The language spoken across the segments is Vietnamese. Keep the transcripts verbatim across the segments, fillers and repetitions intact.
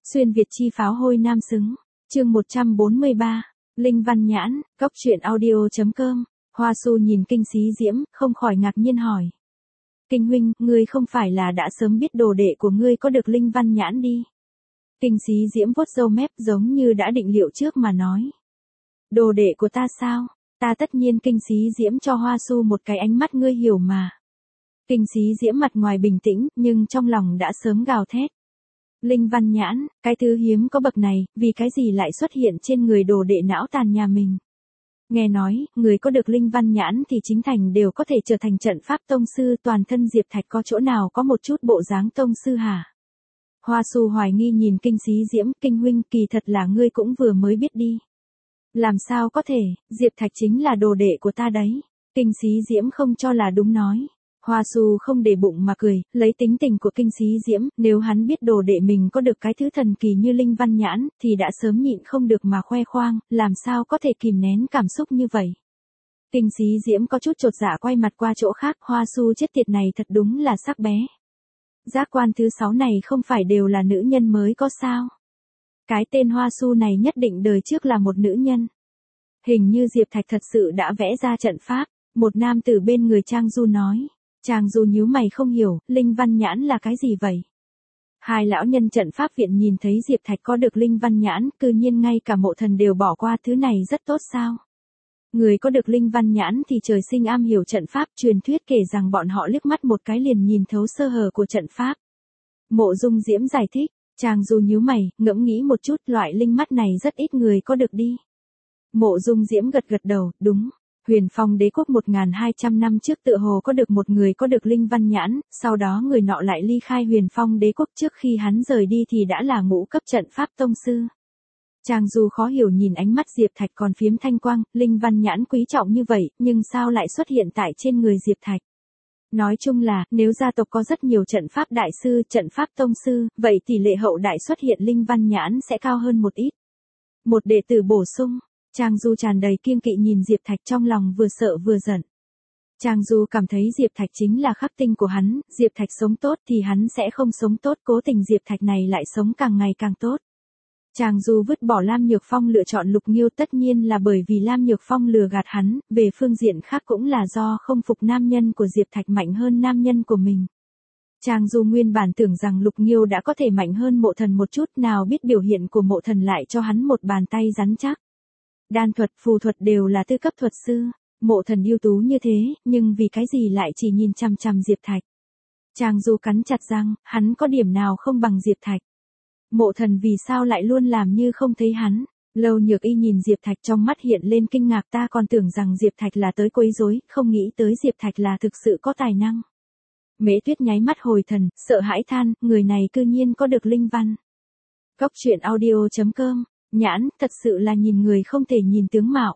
Xuyên Việt chi pháo hôi nam xứng. Chương một trăm bốn mươi ba. Linh Văn Nhãn, Cốc truyện audio chấm com. Hoa Xu nhìn Kinh Xí Diễm, không khỏi ngạc nhiên hỏi. Kinh huynh, ngươi không phải là đã sớm biết đồ đệ của ngươi có được Linh Văn Nhãn đi. Kinh Xí Diễm vuốt râu mép giống như đã định liệu trước mà nói. Đồ đệ của ta sao? Ta tất nhiên. Kinh Xí Diễm cho Hoa Xu một cái ánh mắt ngươi hiểu mà. Kinh Xí Diễm mặt ngoài bình tĩnh, nhưng trong lòng đã sớm gào thét. Linh Văn Nhãn, cái thứ hiếm có bậc này, vì cái gì lại xuất hiện trên người đồ đệ não tàn nhà mình? Nghe nói, người có được Linh Văn Nhãn thì chính thành đều có thể trở thành trận pháp tông sư, toàn thân Diệp Thạch có chỗ nào có một chút bộ dáng tông sư hả? Hoa Xu hoài nghi nhìn Kinh Xí Diễm, Kinh huynh, kỳ thật là ngươi cũng vừa mới biết đi. Làm sao có thể, Diệp Thạch chính là đồ đệ của ta đấy. Kinh Xí Diễm không cho là đúng nói. Hoa Xu không để bụng mà cười, lấy tính tình của Kinh Xí Diễm, nếu hắn biết đồ đệ mình có được cái thứ thần kỳ như Linh Văn Nhãn, thì đã sớm nhịn không được mà khoe khoang, làm sao có thể kìm nén cảm xúc như vậy. Kinh Xí Diễm có chút chột dạ quay mặt qua chỗ khác, Hoa Xu chết tiệt này thật đúng là sắc bé. Giác quan thứ sáu này không phải đều là nữ nhân mới có sao? Cái tên Hoa Xu này nhất định đời trước là một nữ nhân. Hình như Diệp Thạch thật sự đã vẽ ra trận pháp, một nam tử bên người Trang Du nói. Trang Du nhíu mày không hiểu, Linh Văn Nhãn là cái gì vậy? Hai lão nhân trận pháp viện nhìn thấy Diệp Thạch có được Linh Văn Nhãn, cư nhiên ngay cả Mộ Thần đều bỏ qua, thứ này rất tốt sao? Người có được Linh Văn Nhãn thì trời sinh am hiểu trận pháp, truyền thuyết kể rằng bọn họ liếc mắt một cái liền nhìn thấu sơ hở của trận pháp. Mộ Dung Diễm giải thích, Trang Du nhíu mày, ngẫm nghĩ một chút, loại linh mắt này rất ít người có được đi. Mộ Dung Diễm gật gật đầu, đúng. Huyền Phong Đế quốc một nghìn hai trăm năm trước tựa hồ có được một người có được Linh Văn Nhãn, sau đó người nọ lại ly khai Huyền Phong Đế quốc, trước khi hắn rời đi thì đã là ngũ cấp trận pháp tông sư. Trang Du khó hiểu nhìn ánh mắt Diệp Thạch còn phiếm thanh quang, Linh Văn Nhãn quý trọng như vậy, nhưng sao lại xuất hiện tại trên người Diệp Thạch? Nói chung là, nếu gia tộc có rất nhiều trận pháp đại sư, trận pháp tông sư, vậy tỷ lệ hậu đại xuất hiện Linh Văn Nhãn sẽ cao hơn một ít. Một đệ tử bổ sung. Trang Du tràn đầy kiêng kỵ nhìn Diệp Thạch, trong lòng vừa sợ vừa giận. Trang Du cảm thấy Diệp Thạch chính là khắc tinh của hắn, Diệp Thạch sống tốt thì hắn sẽ không sống tốt, cố tình Diệp Thạch này lại sống càng ngày càng tốt. Trang Du vứt bỏ Lam Nhược Phong lựa chọn Lục Nghiêu tất nhiên là bởi vì Lam Nhược Phong lừa gạt hắn, về phương diện khác cũng là do không phục nam nhân của Diệp Thạch mạnh hơn nam nhân của mình. Trang Du nguyên bản tưởng rằng Lục Nghiêu đã có thể mạnh hơn Mộ Thần một chút, nào biết biểu hiện của Mộ Thần lại cho hắn một bàn tay rắn chắc. Đan thuật, phù thuật đều là tư cấp thuật sư, Mộ Thần ưu tú như thế, nhưng vì cái gì lại chỉ nhìn chằm chằm Diệp Thạch. Trang Du cắn chặt răng, hắn có điểm nào không bằng Diệp Thạch. Mộ Thần vì sao lại luôn làm như không thấy hắn. Lâu Nhược Y nhìn Diệp Thạch trong mắt hiện lên kinh ngạc, ta còn tưởng rằng Diệp Thạch là tới quấy rối, không nghĩ tới Diệp Thạch là thực sự có tài năng. Mễ Tuyết nháy mắt hồi thần, sợ hãi than, người này cư nhiên có được linh văn. Cốc truyện audio chấm com. Nhãn, thật sự là nhìn người không thể nhìn tướng mạo.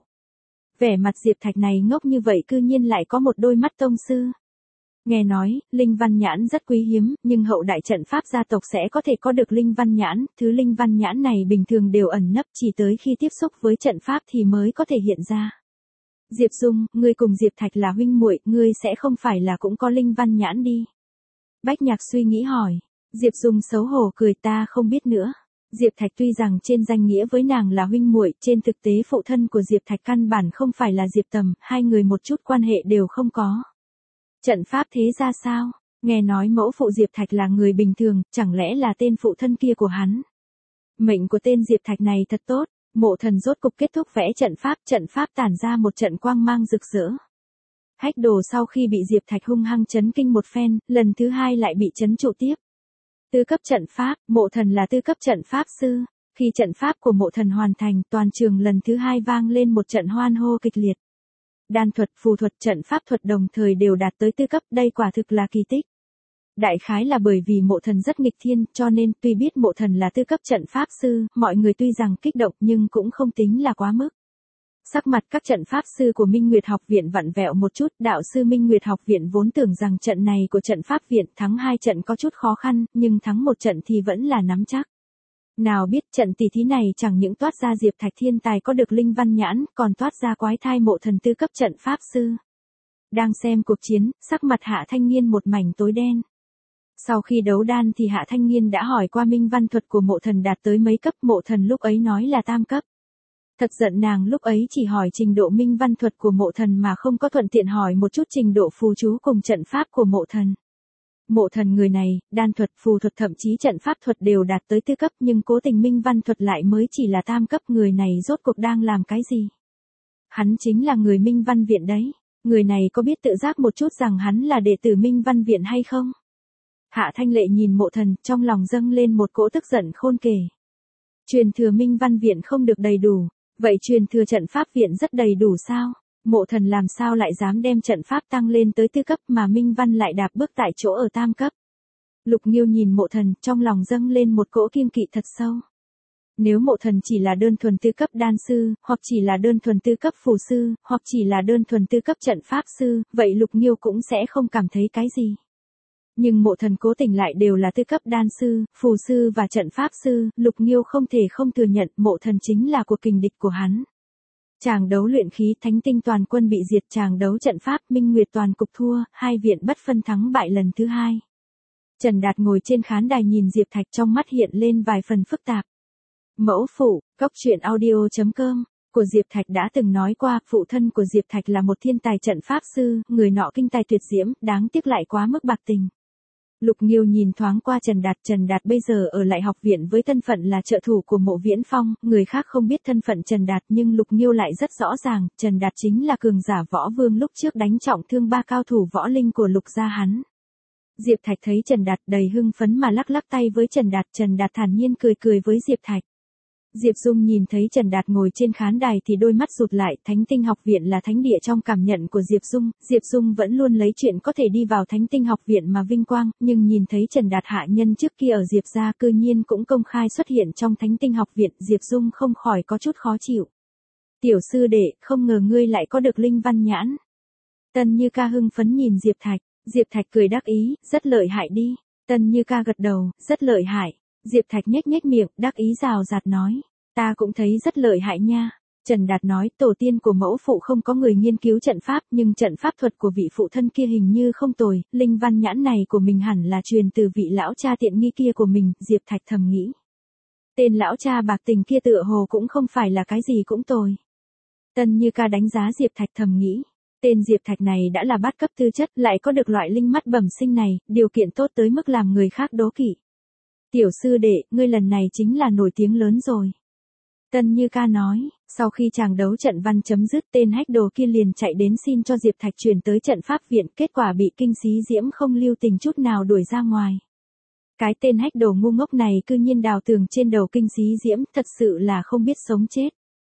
Vẻ mặt Diệp Thạch này ngốc như vậy cư nhiên lại có một đôi mắt tông sư. Nghe nói, Linh Văn Nhãn rất quý hiếm, nhưng hậu đại trận pháp gia tộc sẽ có thể có được Linh Văn Nhãn, thứ Linh Văn Nhãn này bình thường đều ẩn nấp, chỉ tới khi tiếp xúc với trận pháp thì mới có thể hiện ra. Diệp Dung, ngươi cùng Diệp Thạch là huynh muội, ngươi sẽ không phải là cũng có Linh Văn Nhãn đi. Bách Nhạc suy nghĩ hỏi. Diệp Dung xấu hổ cười, ta không biết nữa. Diệp Thạch tuy rằng trên danh nghĩa với nàng là huynh muội, trên thực tế phụ thân của Diệp Thạch căn bản không phải là Diệp Tầm, hai người một chút quan hệ đều không có. Trận pháp thế ra sao? Nghe nói mẫu phụ Diệp Thạch là người bình thường, chẳng lẽ là tên phụ thân kia của hắn? Mệnh của tên Diệp Thạch này thật tốt, Mộ Thần rốt cục kết thúc vẽ trận pháp, trận pháp tản ra một trận quang mang rực rỡ. Hách Đồ sau khi bị Diệp Thạch hung hăng chấn kinh một phen, lần thứ hai lại bị chấn trụ tiếp. Tư cấp trận pháp, Mộ Thần là tư cấp trận pháp sư. Khi trận pháp của Mộ Thần hoàn thành, toàn trường lần thứ hai vang lên một trận hoan hô kịch liệt. Đan thuật, phù thuật, trận pháp thuật đồng thời đều đạt tới tư cấp, đây quả thực là kỳ tích. Đại khái là bởi vì Mộ Thần rất nghịch thiên, cho nên tuy biết Mộ Thần là tư cấp trận pháp sư, mọi người tuy rằng kích động nhưng cũng không tính là quá mức. Sắc mặt các trận pháp sư của Minh Nguyệt học viện vặn vẹo một chút, đạo sư Minh Nguyệt học viện vốn tưởng rằng trận này của trận pháp viện thắng hai trận có chút khó khăn, nhưng thắng một trận thì vẫn là nắm chắc. Nào biết trận tỷ thí này chẳng những toát ra Diệp Thạch thiên tài có được Linh Văn Nhãn, còn toát ra quái thai Mộ Thần tư cấp trận pháp sư. Đang xem cuộc chiến, sắc mặt Hạ Thanh Niên một mảnh tối đen. Sau khi đấu đan thì Hạ Thanh Nghiên đã hỏi qua minh văn thuật của mộ thần đạt tới mấy cấp, mộ thần lúc ấy nói là tam cấp. Thật giận nàng lúc ấy chỉ hỏi trình độ minh văn thuật của mộ thần mà không có thuận tiện hỏi một chút trình độ phù chú cùng trận pháp của mộ thần. Mộ thần người này, đan thuật, phù thuật thậm chí trận pháp thuật đều đạt tới tư cấp nhưng cố tình minh văn thuật lại mới chỉ là tam cấp, người này rốt cuộc đang làm cái gì? Hắn chính là người minh văn viện đấy. Người này có biết tự giác một chút rằng hắn là đệ tử minh văn viện hay không? Hạ Thanh Lệ nhìn mộ thần, trong lòng dâng lên một cỗ tức giận khôn kể. Truyền thừa minh văn viện không được đầy đủ, vậy truyền thừa trận pháp viện rất đầy đủ sao? Mộ thần làm sao lại dám đem trận pháp tăng lên tới tư cấp mà minh văn lại đạp bước tại chỗ ở tam cấp? Lục Nghiêu nhìn mộ thần, trong lòng dâng lên một cỗ kiêng kỵ thật sâu. Nếu mộ thần chỉ là đơn thuần tư cấp đan sư, hoặc chỉ là đơn thuần tư cấp phù sư, hoặc chỉ là đơn thuần tư cấp trận pháp sư, vậy Lục Nghiêu cũng sẽ không cảm thấy cái gì. Nhưng mộ thần cố tình lại đều là tư cấp đan sư, phù sư và trận pháp sư, Lục Nghiêu không thể không thừa nhận mộ thần chính là cuộc kình địch của hắn. Tràng đấu luyện khí thánh tinh toàn quân bị diệt, tràng đấu trận pháp minh nguyệt toàn cục thua, hai viện bất phân thắng bại lần thứ hai. Trần Đạt ngồi trên khán đài nhìn Diệp Thạch, trong mắt hiện lên vài phần phức tạp. Mẫu phụ, cóc truyện audio chấm com của Diệp Thạch đã từng nói qua, phụ thân của Diệp Thạch là một thiên tài trận pháp sư, người nọ kinh tài tuyệt diễm, đáng tiếc lại quá mức bạc tình. Lục Nghiêu nhìn thoáng qua Trần Đạt, Trần Đạt bây giờ ở lại học viện với thân phận là trợ thủ của Mộ Viễn Phong, người khác không biết thân phận Trần Đạt nhưng Lục Nghiêu lại rất rõ ràng, Trần Đạt chính là cường giả võ vương lúc trước đánh trọng thương ba cao thủ võ linh của Lục gia hắn. Diệp Thạch thấy Trần Đạt đầy hưng phấn mà lắc lắc tay với Trần Đạt, Trần Đạt thản nhiên cười cười với Diệp Thạch. Diệp Dung nhìn thấy Trần Đạt ngồi trên khán đài thì đôi mắt rụt lại, Thánh Tinh học viện là thánh địa trong cảm nhận của Diệp Dung, Diệp Dung vẫn luôn lấy chuyện có thể đi vào Thánh Tinh học viện mà vinh quang, nhưng nhìn thấy Trần Đạt hạ nhân trước kia ở Diệp gia cư nhiên cũng công khai xuất hiện trong Thánh Tinh học viện, Diệp Dung không khỏi có chút khó chịu. Tiểu sư đệ, không ngờ ngươi lại có được linh văn nhãn. Tân Như Ca hưng phấn nhìn Diệp Thạch, Diệp Thạch cười đắc ý, rất lợi hại đi. Tân Như Ca gật đầu, rất lợi hại. Diệp Thạch nhếch nhếch miệng, đắc ý rào rạt nói, ta cũng thấy rất lợi hại nha. Trần Đạt nói, tổ tiên của mẫu phụ không có người nghiên cứu trận pháp, nhưng trận pháp thuật của vị phụ thân kia hình như không tồi, linh văn nhãn này của mình hẳn là truyền từ vị lão cha tiện nghi kia của mình, Diệp Thạch thầm nghĩ. Tên lão cha bạc tình kia tựa hồ cũng không phải là cái gì cũng tồi. Tân Như Ca đánh giá Diệp Thạch thầm nghĩ. Tên Diệp Thạch này đã là bát cấp tư chất, lại có được loại linh mắt bẩm sinh này, điều kiện tốt tới mức làm người khác đố kỵ. Tiểu sư đệ, ngươi lần này chính là nổi tiếng lớn rồi. Tân Như Ca nói, sau khi chàng đấu trận văn chấm dứt, tên hách đồ kia liền chạy đến xin cho Diệp Thạch chuyển tới trận pháp viện, kết quả bị Kinh Xí Diễm không lưu tình chút nào đuổi ra ngoài. Cái tên hách đồ ngu ngốc này cư nhiên đào tường trên đầu Kinh Xí Diễm, thật sự là không biết sống chết.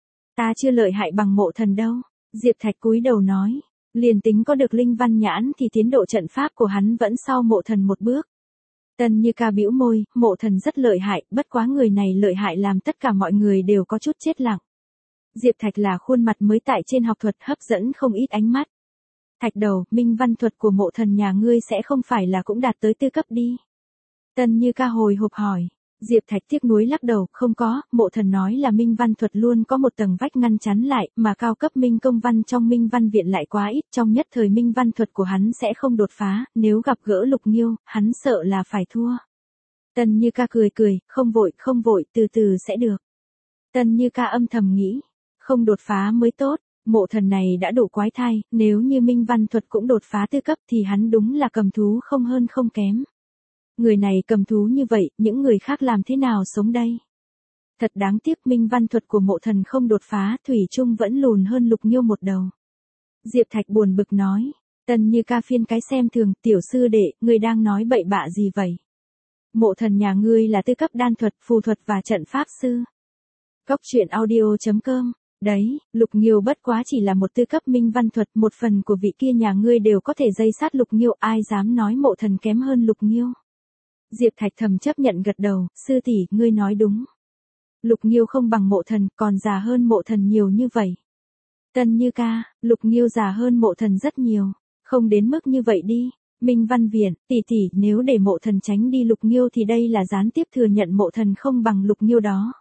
Ta chưa lợi hại bằng mộ thần đâu. Diệp Thạch cúi đầu nói, liền tính có được linh văn nhãn thì tiến độ trận pháp của hắn vẫn sau mộ thần một bước. Tân Như Ca bĩu môi, mộ thần rất lợi hại, bất quá người này lợi hại làm tất cả mọi người đều có chút chết lặng. Diệp Thạch là khuôn mặt mới tại trên học thuật hấp dẫn không ít ánh mắt. Thạch đầu, minh văn thuật của mộ thần nhà ngươi sẽ không phải là cũng đạt tới tư cấp đi. Tân Như Ca hồi hộp hỏi. Diệp Thạch tiếc nuối lắc đầu, không có, mộ thần nói là minh văn thuật luôn có một tầng vách ngăn chắn lại, mà cao cấp minh công văn trong minh văn viện lại quá ít, trong nhất thời minh văn thuật của hắn sẽ không đột phá, nếu gặp gỡ Lục Nghiêu, hắn sợ là phải thua. Tân Như Ca cười cười, không vội, không vội, từ từ sẽ được. Tân Như Ca âm thầm nghĩ, không đột phá mới tốt, mộ thần này đã đủ quái thai, nếu như minh văn thuật cũng đột phá tư cấp thì hắn đúng là cầm thú không hơn không kém. Người này cầm thú như vậy, những người khác làm thế nào sống đây? Thật đáng tiếc minh văn thuật của mộ thần không đột phá, thủy chung vẫn lùn hơn Lục Nghiêu một đầu. Diệp Thạch buồn bực nói, Tân Như Ca phiên cái xem thường, tiểu sư đệ, ngươi đang nói bậy bạ gì vậy? Mộ thần nhà ngươi là tư cấp đan thuật, phù thuật và trận pháp sư. Cóc truyện audio chấm com, đấy, Lục Nghiêu bất quá chỉ là một tư cấp minh văn thuật, một phần của vị kia nhà ngươi đều có thể dây sát Lục Nghiêu, ai dám nói mộ thần kém hơn Lục Nghiêu? Diệp Thạch thầm chấp nhận gật đầu, sư tỷ, ngươi nói đúng. Lục Nghiêu không bằng mộ thần, còn già hơn mộ thần nhiều như vậy. Tân Như Ca, Lục Nghiêu già hơn mộ thần rất nhiều, không đến mức như vậy đi. Minh Văn Viện, tỷ tỷ, nếu để mộ thần tránh đi Lục Nghiêu thì đây là gián tiếp thừa nhận mộ thần không bằng Lục Nghiêu đó.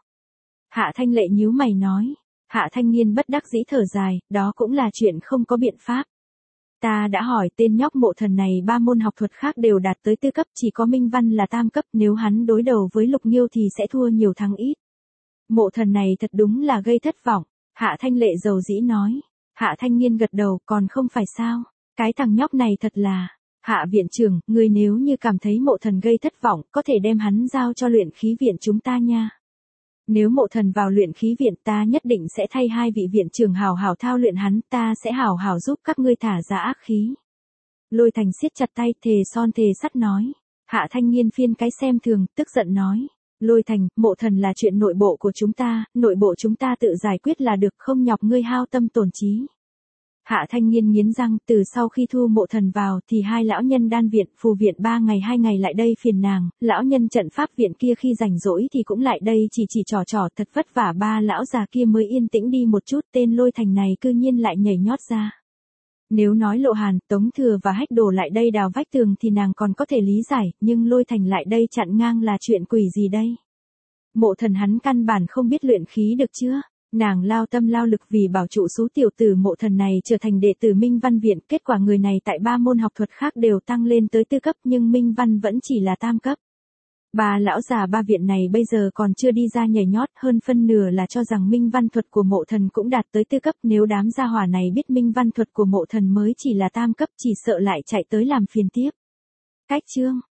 Hạ Thanh Lệ nhíu mày nói, Hạ Thanh Nghiên bất đắc dĩ thở dài, đó cũng là chuyện không có biện pháp. Ta đã hỏi tên nhóc mộ thần này ba môn học thuật khác đều đạt tới tư cấp, chỉ có minh văn là tam cấp, nếu hắn đối đầu với Lục Nghiêu thì sẽ thua nhiều thắng ít. Mộ thần này thật đúng là gây thất vọng, Hạ Thanh Lệ dầu dĩ nói. Hạ Thanh Nghiên gật đầu, còn không phải sao, cái thằng nhóc này thật là, Hạ viện trưởng, người nếu như cảm thấy mộ thần gây thất vọng, có thể đem hắn giao cho luyện khí viện chúng ta nha. Nếu mộ thần vào luyện khí viện ta nhất định sẽ thay hai vị viện trưởng hảo hảo thao luyện hắn, ta sẽ hảo hảo giúp các ngươi thả ra ác khí. Lôi Thành siết chặt tay, thề son thề sắt nói. Hạ Thanh Nghiên phiên cái xem thường, tức giận nói. Lôi Thành, mộ thần là chuyện nội bộ của chúng ta, nội bộ chúng ta tự giải quyết là được, không nhọc ngươi hao tâm tổn trí. Hạ Thanh Nghiên nghiến răng, từ sau khi thu mộ thần vào thì hai lão nhân đan viện, phù viện ba ngày hai ngày lại đây phiền nàng, lão nhân trận pháp viện kia khi rảnh rỗi thì cũng lại đây chỉ chỉ trò trò, thật vất vả ba lão già kia mới yên tĩnh đi một chút, tên Lôi Thành này cư nhiên lại nhảy nhót ra. Nếu nói Lộ Hàn, Tống Thừa và Hách Đồ lại đây đào vách tường thì nàng còn có thể lý giải, nhưng Lôi Thành lại đây chặn ngang là chuyện quỷ gì đây? Mộ thần hắn căn bản không biết luyện khí được chưa? Nàng lao tâm lao lực vì bảo trụ số tiểu tử mộ thần này trở thành đệ tử Minh Văn Viện, kết quả người này tại ba môn học thuật khác đều tăng lên tới tư cấp nhưng Minh Văn vẫn chỉ là tam cấp. Ba lão già ba viện này bây giờ còn chưa đi ra nhảy nhót, hơn phân nửa là cho rằng Minh Văn thuật của mộ thần cũng đạt tới tư cấp, nếu đám gia hỏa này biết Minh Văn thuật của mộ thần mới chỉ là tam cấp chỉ sợ lại chạy tới làm phiền tiếp. Cách chương